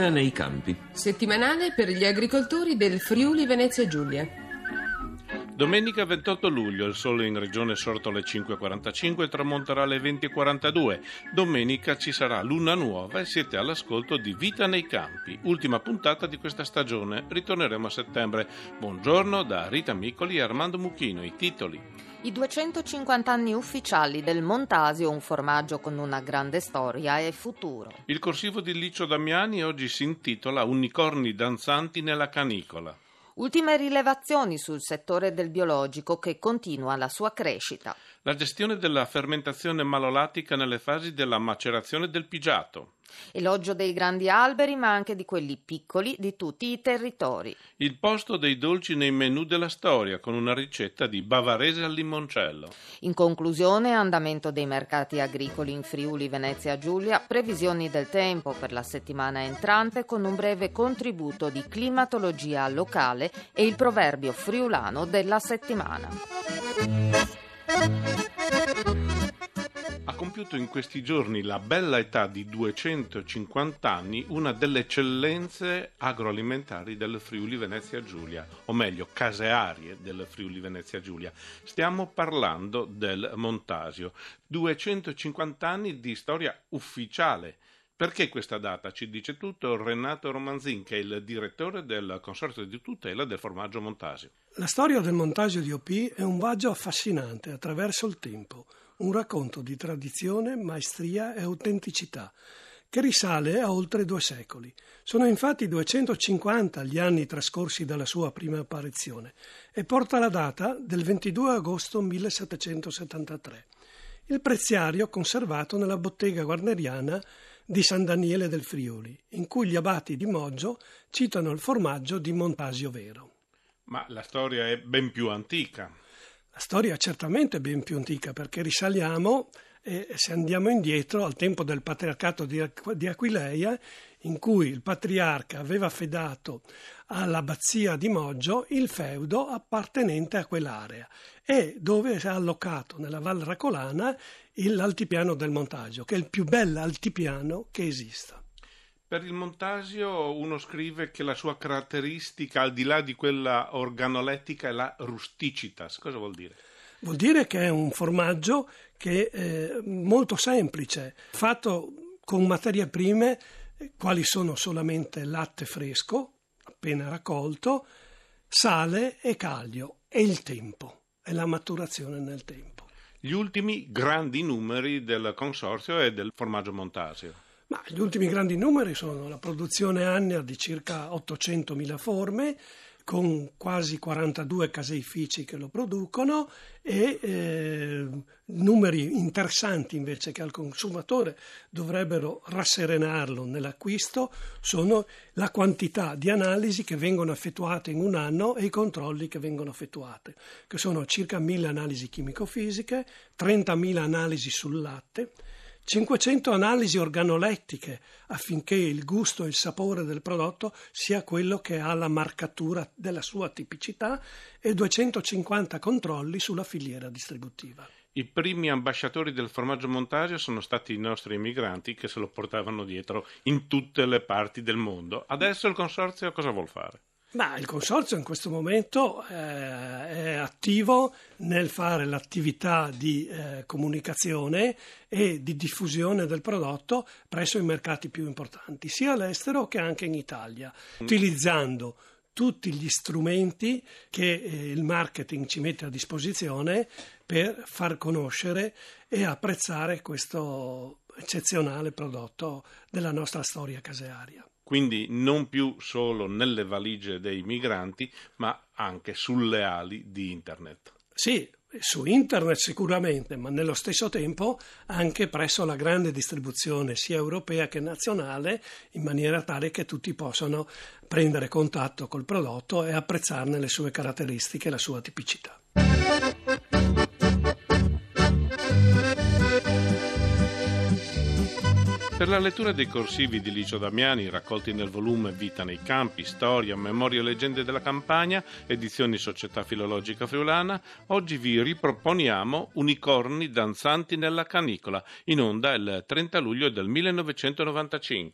Vita nei campi. Settimanale per gli agricoltori del Friuli Venezia Giulia. Domenica 28 luglio, il sole in regione è sorto alle 5.45 e tramonterà alle 20.42. Domenica ci sarà luna nuova e siete all'ascolto di Vita nei campi, ultima puntata di questa stagione. Ritorneremo a settembre. Buongiorno da Rita Micoli e Armando Mucchino. I titoli. I 250 anni ufficiali del Montasio, un formaggio con una grande storia e futuro. Il corsivo di Licio Damiani oggi si intitola Unicorni danzanti nella canicola. Ultime rilevazioni sul settore del biologico che continua la sua crescita. La gestione della fermentazione malolatica nelle fasi della macerazione del pigiato. Elogio dei grandi alberi, ma anche di quelli piccoli di tutti i territori. Il posto dei dolci nei menù della storia, con una ricetta di bavarese al limoncello. In conclusione, andamento dei mercati agricoli in Friuli Venezia Giulia, previsioni del tempo per la settimana entrante con un breve contributo di climatologia locale e il proverbio friulano della settimana. Ha compiuto in questi giorni la bella età di 250 anni una delle eccellenze agroalimentari del Friuli Venezia Giulia, o meglio casearie del Friuli Venezia Giulia. Stiamo parlando del Montasio. 250 anni di storia ufficiale. Perché questa data? Ci dice tutto Renato Romanzin, che è il direttore del Consorzio di tutela del formaggio Montasio. La storia del Montasio di OP è un viaggio affascinante attraverso il tempo, un racconto di tradizione, maestria e autenticità che risale a oltre 2 secoli. Sono infatti 250 gli anni trascorsi dalla sua prima apparizione e porta la data del 22 agosto 1773. Il preziario conservato nella bottega guarneriana di San Daniele del Friuli, in cui gli abati di Moggio citano il formaggio di Montasio vero. Ma la storia è ben più antica. La storia è certamente ben più antica perché risaliamo, se andiamo indietro, al tempo del patriarcato di Aquileia, in cui il patriarca aveva affidato all'abbazia di Moggio il feudo appartenente a quell'area e dove ha allocato nella Val Racolana l'altipiano del Montasio, che è il più bel altipiano che esista. Per il Montasio uno scrive che la sua caratteristica, al di là di quella organolettica, è la rusticità. Cosa vuol dire? Vuol dire che è un formaggio che è molto semplice, fatto con materie prime quali sono solamente latte fresco, appena raccolto, sale e caglio, e il tempo, e la maturazione nel tempo. Gli ultimi grandi numeri del consorzio e del formaggio Montasio. Ma gli ultimi grandi numeri sono la produzione annua di circa 800.000 forme, con quasi 42 caseifici che lo producono e numeri interessanti invece che al consumatore dovrebbero rasserenarlo nell'acquisto sono la quantità di analisi che vengono effettuate in un anno e i controlli che vengono effettuate, che sono circa 1.000 analisi chimico-fisiche, 30.000 analisi sul latte, 500 analisi organolettiche affinché il gusto e il sapore del prodotto sia quello che ha la marcatura della sua tipicità e 250 controlli sulla filiera distributiva. I primi ambasciatori del formaggio Montasio sono stati i nostri emigranti che se lo portavano dietro in tutte le parti del mondo. Adesso il consorzio cosa vuol fare? Ma il consorzio in questo momento è attivo nel fare l'attività di comunicazione e di diffusione del prodotto presso i mercati più importanti, sia all'estero che anche in Italia, utilizzando tutti gli strumenti che il marketing ci mette a disposizione per far conoscere e apprezzare questo eccezionale prodotto della nostra storia casearia. Quindi non più solo nelle valigie dei migranti, ma anche sulle ali di Internet. Sì, su Internet sicuramente, ma nello stesso tempo anche presso la grande distribuzione sia europea che nazionale, in maniera tale che tutti possano prendere contatto col prodotto e apprezzarne le sue caratteristiche e la sua tipicità. Per la lettura dei corsivi di Licio Damiani raccolti nel volume Vita nei campi, storia, memorie e leggende della campagna, edizioni Società Filologica Friulana, oggi vi riproponiamo Unicorni danzanti nella canicola, in onda il 30 luglio del 1995.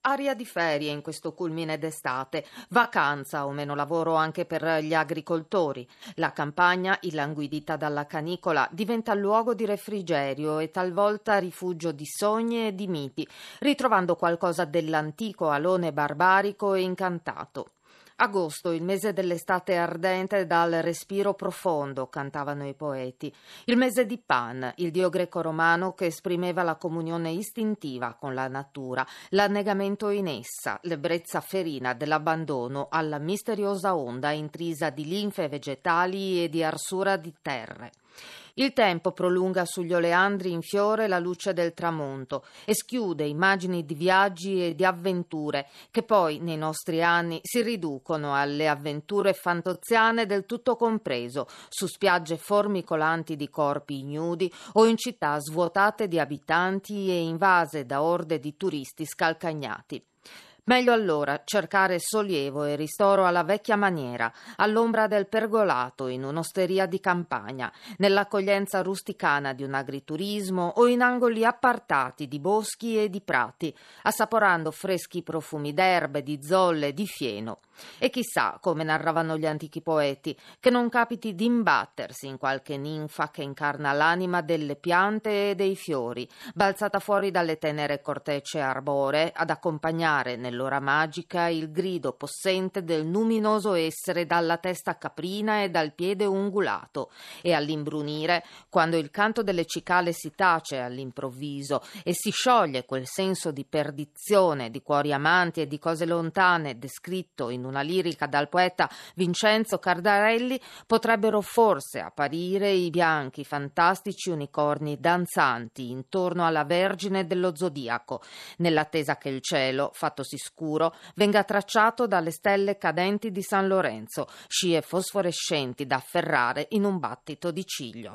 Aria di ferie in questo culmine d'estate, vacanza o meno lavoro anche per gli agricoltori. La campagna, illanguidita dalla canicola, diventa luogo di refrigerio e talvolta rifugio di sogni e di miti, ritrovando qualcosa dell'antico alone barbarico e incantato. Agosto, il mese dell'estate ardente dal respiro profondo, cantavano i poeti. Il mese di Pan, il dio greco-romano che esprimeva la comunione istintiva con la natura, l'annegamento in essa, l'ebbrezza ferina dell'abbandono alla misteriosa onda intrisa di linfe vegetali e di arsura di terre. Il tempo prolunga sugli oleandri in fiore la luce del tramonto e schiude immagini di viaggi e di avventure che poi nei nostri anni si riducono alle avventure fantoziane del tutto compreso, su spiagge formicolanti di corpi ignudi o in città svuotate di abitanti e invase da orde di turisti scalcagnati. Meglio allora cercare sollievo e ristoro alla vecchia maniera, all'ombra del pergolato in un'osteria di campagna, nell'accoglienza rusticana di un agriturismo o in angoli appartati di boschi e di prati, assaporando freschi profumi d'erbe, di zolle, di fieno. E chissà, come narravano gli antichi poeti, che non capiti di imbattersi in qualche ninfa che incarna l'anima delle piante e dei fiori, balzata fuori dalle tenere cortecce arboree ad accompagnare nell'ora magica il grido possente del luminoso essere dalla testa caprina e dal piede ungulato, e all'imbrunire, quando il canto delle cicale si tace all'improvviso e si scioglie quel senso di perdizione, di cuori amanti e di cose lontane descritto in una lirica dal poeta Vincenzo Cardarelli, potrebbero forse apparire i bianchi fantastici unicorni danzanti intorno alla Vergine dello Zodiaco, nell'attesa che il cielo, fattosi scuro, venga tracciato dalle stelle cadenti di San Lorenzo, scie fosforescenti da afferrare in un battito di ciglio.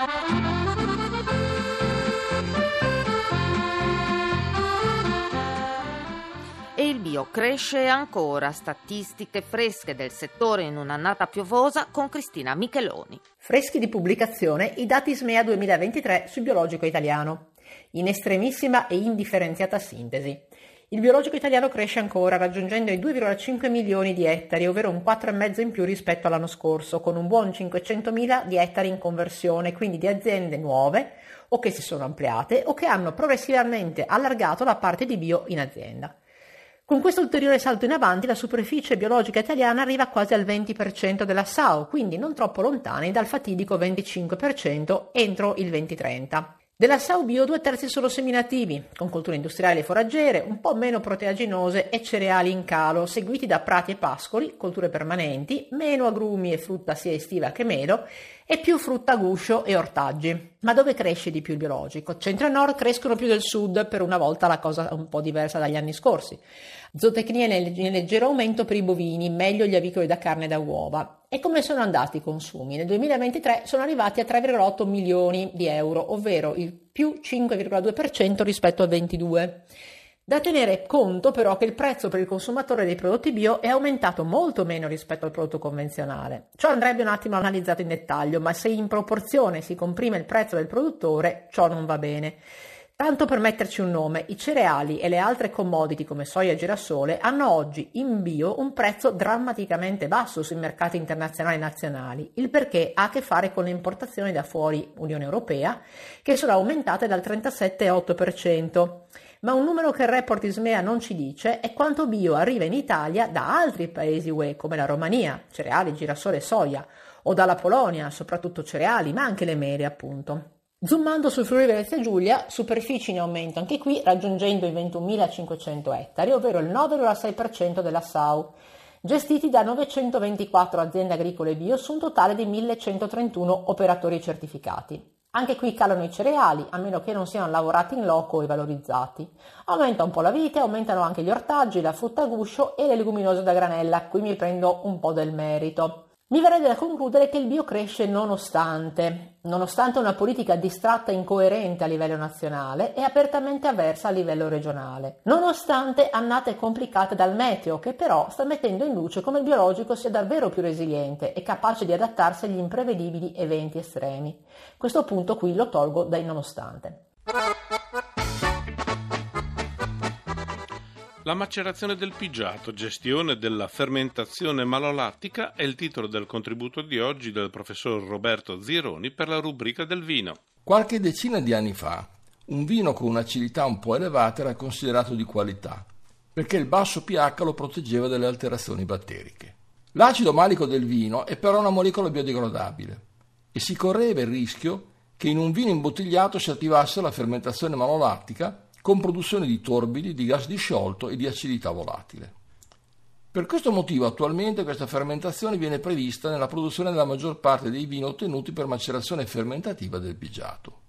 E il bio cresce ancora, statistiche fresche del settore in un'annata piovosa con Cristina Micheloni. Freschi di pubblicazione i dati SMEA 2023 sul biologico italiano. In estremissima e indifferenziata sintesi. Il biologico italiano cresce ancora, raggiungendo i 2,5 milioni di ettari, ovvero un 4,5 in più rispetto all'anno scorso, con un buon 500.000 di ettari in conversione, quindi di aziende nuove o che si sono ampliate o che hanno progressivamente allargato la parte di bio in azienda. Con questo ulteriore salto in avanti la superficie biologica italiana arriva quasi al 20% della SAU, quindi non troppo lontani dal fatidico 25% entro il 2030. Della SAU bio 2/3 sono seminativi, con colture industriali e foraggere, un po' meno proteaginose e cereali in calo, seguiti da prati e pascoli, colture permanenti, meno agrumi e frutta sia estiva che melo, e più frutta a guscio e ortaggi. Ma dove cresce di più il biologico? Centro e nord crescono più del sud, per una volta la cosa è un po' diversa dagli anni scorsi. Zootecnia in leggero aumento per i bovini, meglio gli avicoli da carne e da uova. E come sono andati i consumi? Nel 2023 sono arrivati a 3,8 milioni di euro, ovvero il più 5,2% rispetto al 22. Da tenere conto però che il prezzo per il consumatore dei prodotti bio è aumentato molto meno rispetto al prodotto convenzionale. Ciò andrebbe un attimo analizzato in dettaglio, ma se in proporzione si comprime il prezzo del produttore, ciò non va bene. Tanto per metterci un nome, i cereali e le altre commodity come soia e girasole hanno oggi in bio un prezzo drammaticamente basso sui mercati internazionali e nazionali. Il perché ha a che fare con le importazioni da fuori Unione Europea, che sono aumentate dal 37,8%. Ma un numero che il report ISMEA non ci dice è quanto bio arriva in Italia da altri paesi UE come la Romania, cereali, girasole e soia, o dalla Polonia, soprattutto cereali, ma anche le mele appunto. Zoomando sul Friuli Venezia Giulia, superfici in aumento anche qui raggiungendo i 21.500 ettari, ovvero il 9,6% della SAU, gestiti da 924 aziende agricole bio su un totale di 1.131 operatori certificati. Anche qui calano i cereali, a meno che non siano lavorati in loco e valorizzati. Aumenta un po' la vite, aumentano anche gli ortaggi, la frutta a guscio e le leguminose da granella, qui mi prendo un po' del merito. Mi verrebbe da concludere che il bio cresce nonostante una politica distratta e incoerente a livello nazionale e apertamente avversa a livello regionale, nonostante annate complicate dal meteo, che però sta mettendo in luce come il biologico sia davvero più resiliente e capace di adattarsi agli imprevedibili eventi estremi. Questo punto qui lo tolgo dai nonostante. La macerazione del pigiato, gestione della fermentazione malolattica è il titolo del contributo di oggi del professor Roberto Zironi per la rubrica del vino. Qualche decina di anni fa, un vino con un'acidità un po' elevata era considerato di qualità, perché il basso pH lo proteggeva dalle alterazioni batteriche. L'acido malico del vino è però una molecola biodegradabile e si correva il rischio che in un vino imbottigliato si attivasse la fermentazione malolattica con produzione di torbidi, di gas disciolto e di acidità volatile. Per questo motivo attualmente questa fermentazione viene prevista nella produzione della maggior parte dei vini ottenuti per macerazione fermentativa del pigiato.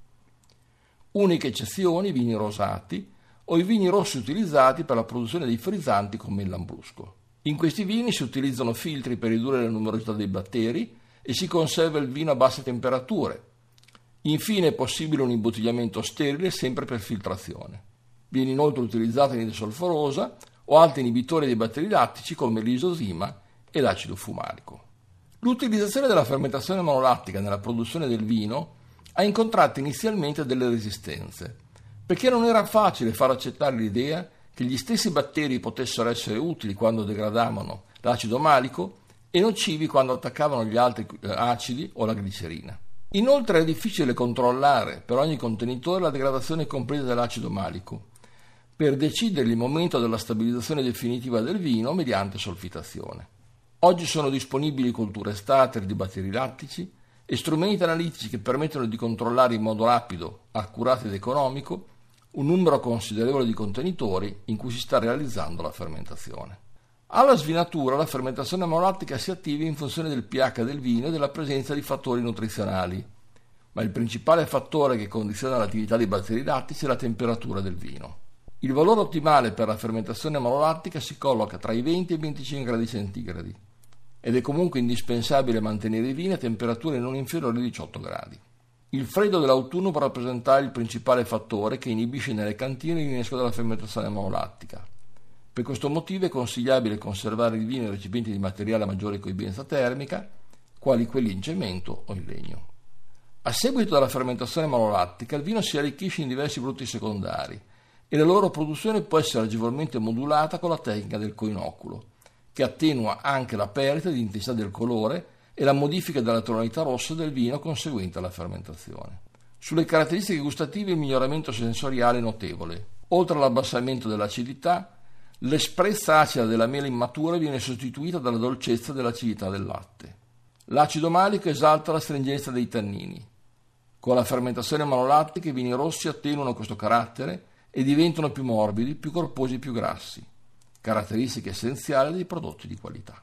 Uniche eccezioni i vini rosati o i vini rossi utilizzati per la produzione dei frizzanti come il lambrusco. In questi vini si utilizzano filtri per ridurre la numerosità dei batteri e si conserva il vino a basse temperature. Infine è possibile un imbottigliamento sterile sempre per filtrazione. Viene inoltre utilizzata l'anidride solforosa o altri inibitori dei batteri lattici come l'isosima e l'acido fumarico. L'utilizzazione della fermentazione malolattica nella produzione del vino ha incontrato inizialmente delle resistenze, perché non era facile far accettare l'idea che gli stessi batteri potessero essere utili quando degradavano l'acido malico e nocivi quando attaccavano gli altri acidi o la glicerina. Inoltre è difficile controllare per ogni contenitore la degradazione completa dell'acido malico, per decidere il momento della stabilizzazione definitiva del vino mediante solfitazione. Oggi sono disponibili colture starter di batteri lattici e strumenti analitici che permettono di controllare in modo rapido, accurato ed economico un numero considerevole di contenitori in cui si sta realizzando la fermentazione. Alla svinatura la fermentazione malolattica si attiva in funzione del pH del vino e della presenza di fattori nutrizionali, ma il principale fattore che condiziona l'attività dei batteri lattici è la temperatura del vino. Il valore ottimale per la fermentazione malolattica si colloca tra i 20 e i 25 gradi centigradi ed è comunque indispensabile mantenere i vini a temperature non inferiori ai 18 gradi. Il freddo dell'autunno può rappresentare il principale fattore che inibisce nelle cantine l'innesco della fermentazione malolattica. Per questo motivo è consigliabile conservare il vino in recipienti di materiale a maggiore coibienza termica, quali quelli in cemento o in legno. A seguito della fermentazione malolattica, il vino si arricchisce in diversi prodotti secondari e la loro produzione può essere agevolmente modulata con la tecnica del coinoculo, che attenua anche la perdita di intensità del colore e la modifica della tonalità rossa del vino conseguente alla fermentazione. Sulle caratteristiche gustative il miglioramento sensoriale è notevole. Oltre all'abbassamento dell'acidità, l'esprezza acida della mela immatura viene sostituita dalla dolcezza dell'acidità del latte. L'acido malico esalta la stringenza dei tannini. Con la fermentazione malolattica i vini rossi attenuano questo carattere e diventano più morbidi, più corposi e più grassi, caratteristiche essenziali dei prodotti di qualità.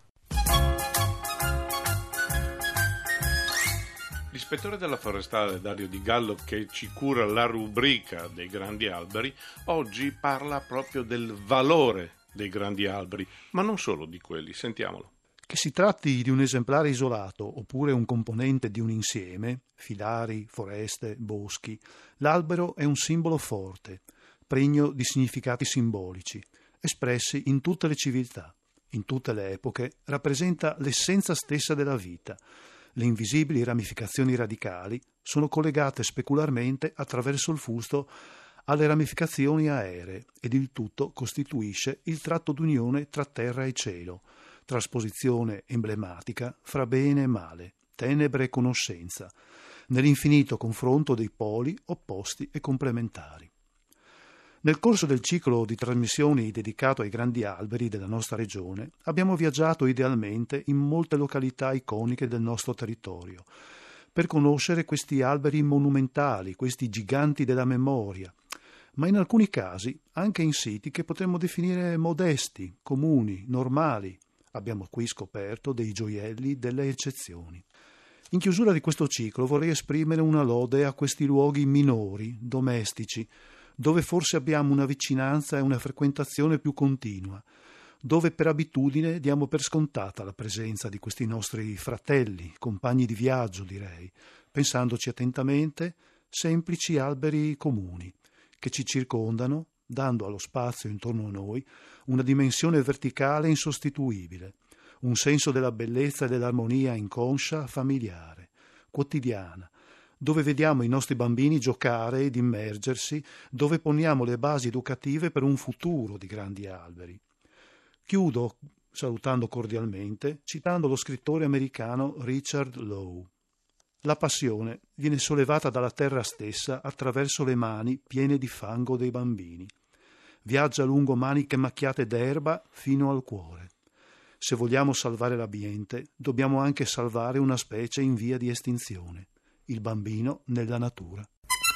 L'ispettore della forestale Dario Di Gallo, che ci cura la rubrica dei grandi alberi, oggi parla proprio del valore dei grandi alberi, ma non solo di quelli. Sentiamolo. Che si tratti di un esemplare isolato oppure un componente di un insieme, filari, foreste, boschi, l'albero è un simbolo forte, pregno di significati simbolici, espressi in tutte le civiltà, in tutte le epoche, rappresenta l'essenza stessa della vita. Le invisibili ramificazioni radicali sono collegate specularmente attraverso il fusto alle ramificazioni aeree ed il tutto costituisce il tratto d'unione tra terra e cielo, trasposizione emblematica fra bene e male, tenebre e conoscenza, nell'infinito confronto dei poli opposti e complementari. Nel corso del ciclo di trasmissioni dedicato ai grandi alberi della nostra regione abbiamo viaggiato idealmente in molte località iconiche del nostro territorio per conoscere questi alberi monumentali, questi giganti della memoria, ma in alcuni casi anche in siti che potremmo definire modesti, comuni, normali. Abbiamo qui scoperto dei gioielli, delle eccezioni. In chiusura di questo ciclo vorrei esprimere una lode a questi luoghi minori, domestici, dove forse abbiamo una vicinanza e una frequentazione più continua, dove per abitudine diamo per scontata la presenza di questi nostri fratelli, compagni di viaggio, direi, pensandoci attentamente, semplici alberi comuni, che ci circondano, dando allo spazio intorno a noi una dimensione verticale insostituibile, un senso della bellezza e dell'armonia inconscia, familiare, quotidiana, dove vediamo i nostri bambini giocare ed immergersi, dove poniamo le basi educative per un futuro di grandi alberi. Chiudo salutando cordialmente, citando lo scrittore americano Richard Lowe. La passione viene sollevata dalla terra stessa attraverso le mani piene di fango dei bambini. Viaggia lungo maniche macchiate d'erba fino al cuore. Se vogliamo salvare l'ambiente, dobbiamo anche salvare una specie in via di estinzione, il bambino nella natura.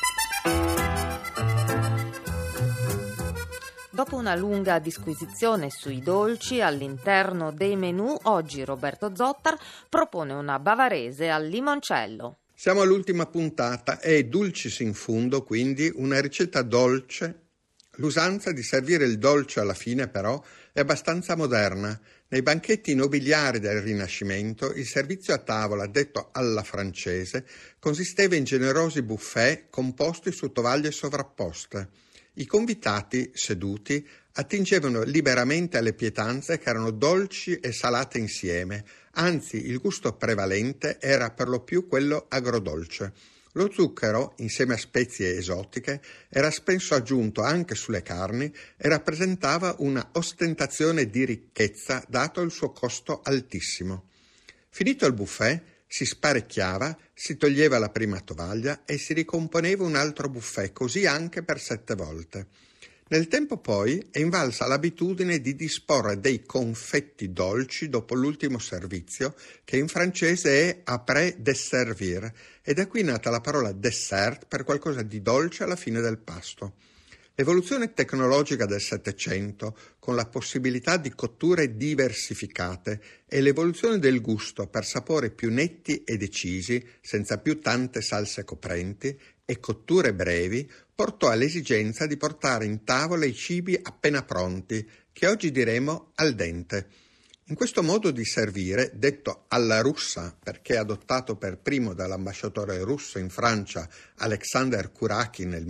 Dopo una lunga disquisizione sui dolci all'interno dei menù, oggi Roberto Zottar propone una bavarese al limoncello. Siamo all'ultima puntata e Dulcis in fundo, quindi una ricetta dolce. L'usanza di servire il dolce alla fine, però, è abbastanza moderna. Nei banchetti nobiliari del Rinascimento il servizio a tavola, detto alla francese, consisteva in generosi buffet composti su tovaglie sovrapposte. I convitati, seduti, attingevano liberamente alle pietanze che erano dolci e salate insieme, anzi il gusto prevalente era per lo più quello agrodolce. Lo zucchero, insieme a spezie esotiche, era spesso aggiunto anche sulle carni e rappresentava una ostentazione di ricchezza dato il suo costo altissimo. Finito il buffet, si sparecchiava, si toglieva la prima tovaglia e si ricomponeva un altro buffet, così anche per 7 volte. Nel tempo poi è invalsa l'abitudine di disporre dei confetti dolci dopo l'ultimo servizio, che in francese è après desservir, e da qui è nata la parola dessert per qualcosa di dolce alla fine del pasto. L'evoluzione tecnologica del Settecento, con la possibilità di cotture diversificate, e l'evoluzione del gusto per sapori più netti e decisi, senza più tante salse coprenti, e cotture brevi, portò all'esigenza di portare in tavola i cibi appena pronti, che oggi diremo al dente. In questo modo di servire, detto alla russa, perché adottato per primo dall'ambasciatore russo in Francia Alexander Kurakin nel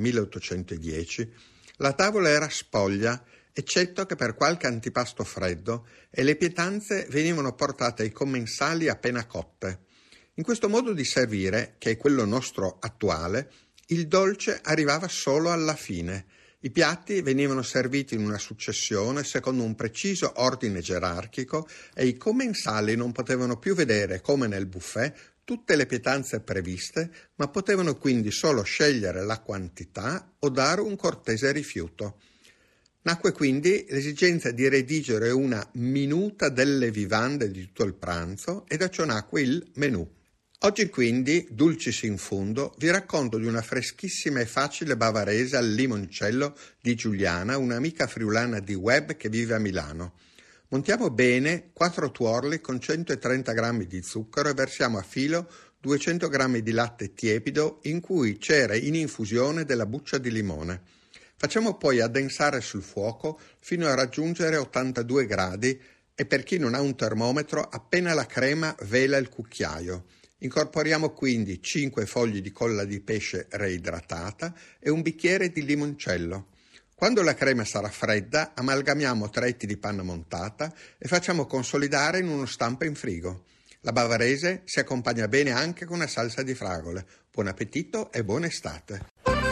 1810, la tavola era spoglia, eccetto che per qualche antipasto freddo, e le pietanze venivano portate ai commensali appena cotte. In questo modo di servire, che è quello nostro attuale, il dolce arrivava solo alla fine. I piatti venivano serviti in una successione secondo un preciso ordine gerarchico e i commensali non potevano più vedere, come nel buffet, tutte le pietanze previste, ma potevano quindi solo scegliere la quantità o dare un cortese rifiuto. Nacque quindi l'esigenza di redigere una minuta delle vivande di tutto il pranzo e da ciò nacque il menù. Oggi quindi, Dulcis in fundo, vi racconto di una freschissima e facile bavarese al limoncello di Giuliana, un'amica friulana di web che vive a Milano. Montiamo bene 4 tuorli con 130 g di zucchero e versiamo a filo 200 g di latte tiepido in cui c'era in infusione della buccia di limone. Facciamo poi addensare sul fuoco fino a raggiungere 82 gradi e per chi non ha un termometro appena la crema vela il cucchiaio. Incorporiamo quindi 5 fogli di colla di pesce reidratata e un bicchiere di limoncello. Quando la crema sarà fredda, amalgamiamo 3 etti di panna montata e facciamo consolidare in uno stampo in frigo. La bavarese si accompagna bene anche con una salsa di fragole. Buon appetito e buona estate!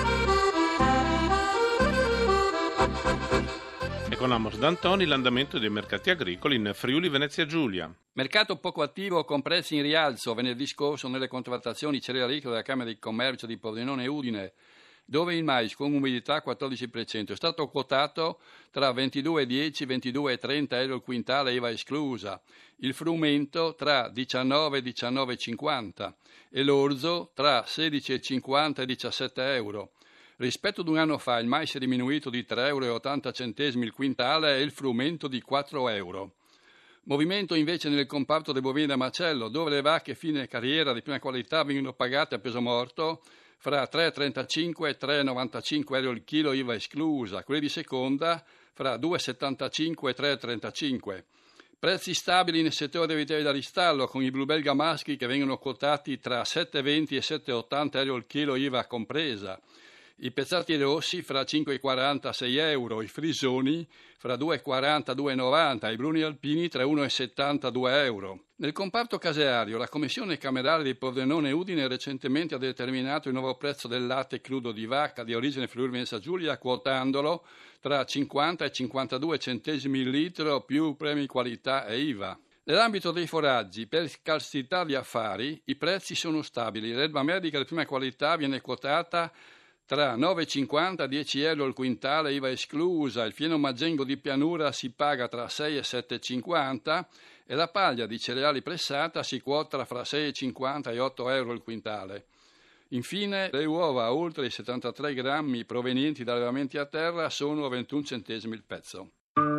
Con Amos D'Antoni l'andamento dei mercati agricoli in Friuli Venezia Giulia. Mercato poco attivo con prezzi in rialzo venerdì scorso nelle contrattazioni cerealicole della Camera di Commercio di Pordenone e Udine, dove il mais con umidità 14% è stato quotato tra 22,10 e 22,30 euro il quintale IVA esclusa, il frumento tra 19 e 19,50 e l'orzo tra 16,50 e 17 euro. Rispetto ad un anno fa il mais è diminuito di 3,80 euro il quintale e il frumento di 4 euro. Movimento invece nel comparto dei bovini da macello, dove le vacche fine carriera di prima qualità vengono pagate a peso morto fra 3,35 e 3,95 euro il chilo IVA esclusa, quelle di seconda fra 2,75 e 3,35. Prezzi stabili nel settore dei vitelli da ristallo, con i bluebelga maschi che vengono quotati tra 7,20 e 7,80 euro il chilo IVA compresa. I pezzati rossi fra 5,40 e 6 euro, i frisoni fra 2,40 e 2,90, i bruni alpini tra 1,70 e 2 euro. Nel comparto caseario, la Commissione Camerale di Pordenone Udine recentemente ha determinato il nuovo prezzo del latte crudo di vacca di origine Friuli Venezia Giulia, quotandolo tra 50 e 52 centesimi il litro più premi qualità e IVA. Nell'ambito dei foraggi, per scarsità di affari, i prezzi sono stabili. L'erba medica di prima qualità viene quotata tra 9,50 e 10 euro il quintale, IVA esclusa. Il fieno maggengo di pianura si paga tra 6 e 7,50 e la paglia di cereali pressata si quota fra 6,50 e 8 euro il quintale. Infine, le uova a oltre i 73 grammi provenienti da allevamenti a terra sono 21 centesimi il pezzo.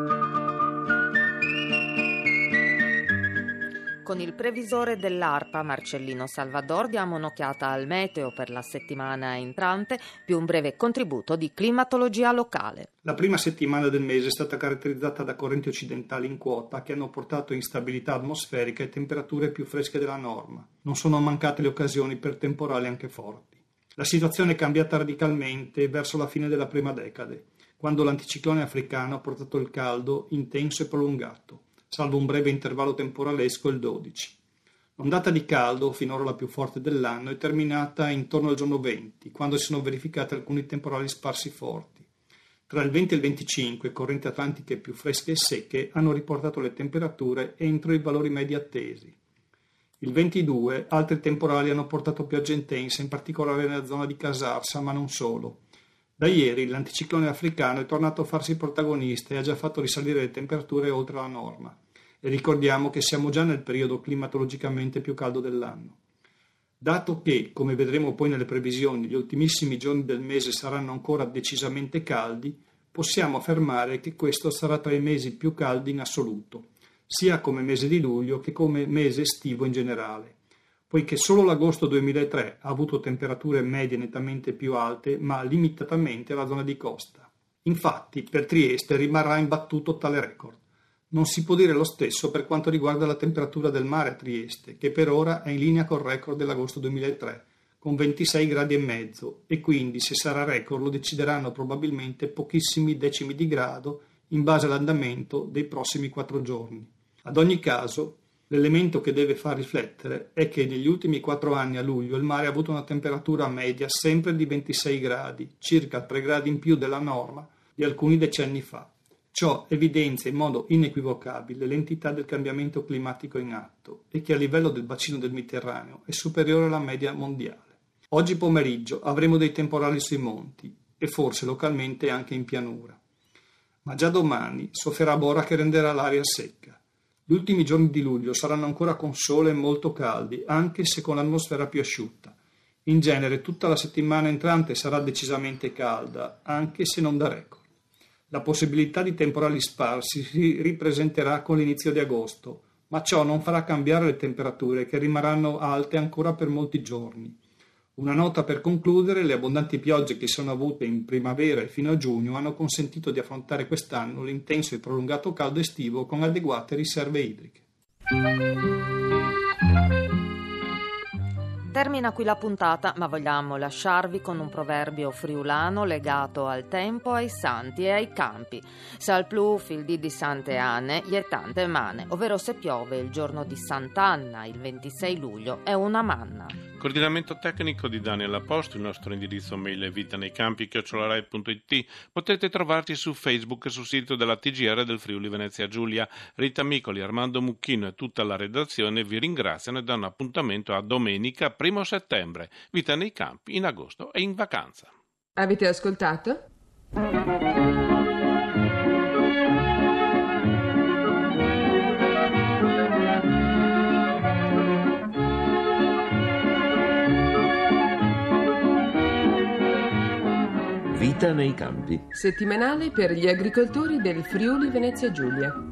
Con il previsore dell'ARPA, Marcellino Salvador, diamo un'occhiata al meteo per la settimana entrante, più un breve contributo di climatologia locale. La prima settimana del mese è stata caratterizzata da correnti occidentali in quota che hanno portato instabilità atmosferica e temperature più fresche della norma. Non sono mancate le occasioni per temporali anche forti. La situazione è cambiata radicalmente verso la fine della prima decade, quando l'anticiclone africano ha portato il caldo intenso e prolungato, salvo un breve intervallo temporalesco il 12. L'ondata di caldo, finora la più forte dell'anno, è terminata intorno al giorno 20, quando si sono verificati alcuni temporali sparsi forti. Tra il 20 e il 25, correnti atlantiche più fresche e secche hanno riportato le temperature entro i valori medi attesi. Il 22, altri temporali hanno portato piogge intense, in particolare nella zona di Casarsa, ma non solo. Da ieri l'anticiclone africano è tornato a farsi protagonista e ha già fatto risalire le temperature oltre la norma. E ricordiamo che siamo già nel periodo climatologicamente più caldo dell'anno. Dato che, come vedremo poi nelle previsioni, gli ultimissimi giorni del mese saranno ancora decisamente caldi, possiamo affermare che questo sarà tra i mesi più caldi in assoluto, sia come mese di luglio che come mese estivo in generale, poiché solo l'agosto 2003 ha avuto temperature medie nettamente più alte, ma limitatamente alla zona di costa. Infatti, per Trieste rimarrà imbattuto tale record. Non si può dire lo stesso per quanto riguarda la temperatura del mare a Trieste, che per ora è in linea col record dell'agosto 2003, con 26 gradi e mezzo, e quindi se sarà record lo decideranno probabilmente pochissimi decimi di grado in base all'andamento dei prossimi 4 giorni. Ad ogni caso, l'elemento che deve far riflettere è che negli ultimi 4 anni a luglio il mare ha avuto una temperatura media sempre di 26 gradi, circa 3 gradi in più della norma di alcuni decenni fa. Ciò evidenzia in modo inequivocabile l'entità del cambiamento climatico in atto e che a livello del bacino del Mediterraneo è superiore alla media mondiale. Oggi pomeriggio avremo dei temporali sui monti e forse localmente anche in pianura. Ma già domani sofferà bora che renderà l'aria secca. Gli ultimi giorni di luglio saranno ancora con sole molto caldi, anche se con l'atmosfera più asciutta. In genere tutta la settimana entrante sarà decisamente calda, anche se non da record. La possibilità di temporali sparsi si ripresenterà con l'inizio di agosto, ma ciò non farà cambiare le temperature che rimarranno alte ancora per molti giorni. Una nota per concludere: le abbondanti piogge che sono avute in primavera e fino a giugno hanno consentito di affrontare quest'anno l'intenso e prolungato caldo estivo con adeguate riserve idriche. Termina qui la puntata, ma vogliamo lasciarvi con un proverbio friulano legato al tempo, ai santi e ai campi. Sal pluf il dì di Sante Anne, gli è tante mane, ovvero se piove il giorno di Sant'Anna, il 26 luglio, è una manna. Coordinamento tecnico di Daniel Aposto, il nostro indirizzo mail è vitaneiCampi@rai.it. Potete trovarci su Facebook e sul sito della TGR del Friuli Venezia Giulia. Rita Micoli, Armando Mucchino e tutta la redazione vi ringraziano e danno appuntamento a domenica 1 settembre. Vita nei campi in agosto e in vacanza. Avete ascoltato? Vita nei campi. Settimanale per gli agricoltori del Friuli Venezia Giulia.